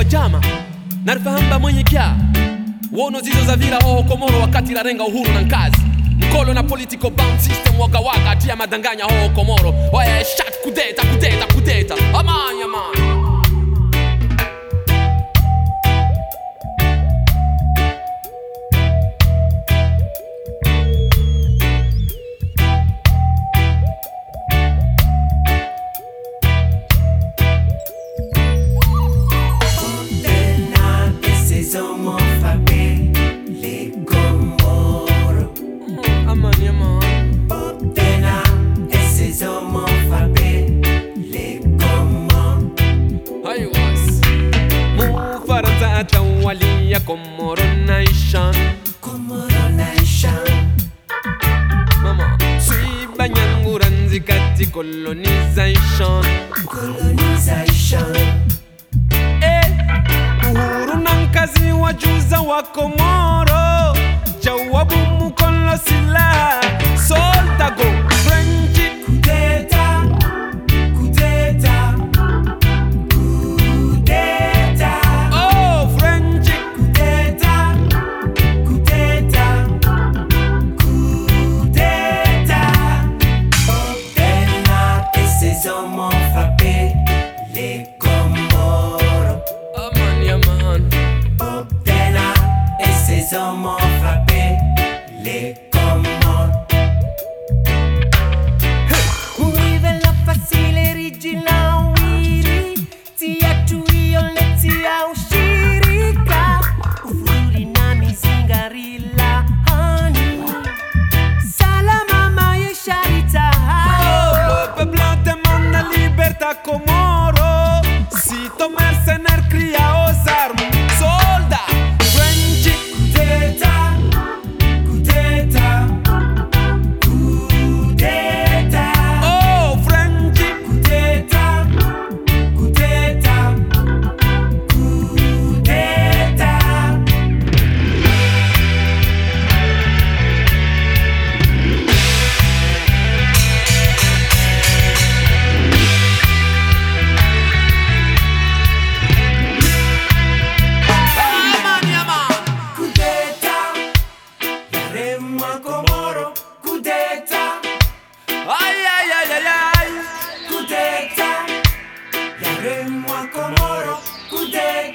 chama narifahamba mwenye kya wono zizo za vila hoho Komoro wakati la renga uhuru na nkazi mkolo na political bound system waka waka atia madanganya hoho Komoro waya shat kudeta amanya man. Tawalia Komoro Nation, Mama Swiba Nyanguranzi kati colonization. Uhuru nankazi wajuza wa Komoro jawabu mukolo sila soldago French Somos frappés, les Comores. Vive la facile original wiri, tia tuyo letia ushirika, ufuri na mizingarila honey. Salama maye sharita. Le peuple demande la libertà Komoro, sito mercenaire cria aux armes, soldats. Komoro, kudeta. Ay, ay, ay, ay, ay. Kudeta. Yaremwa Komoro, kudeta.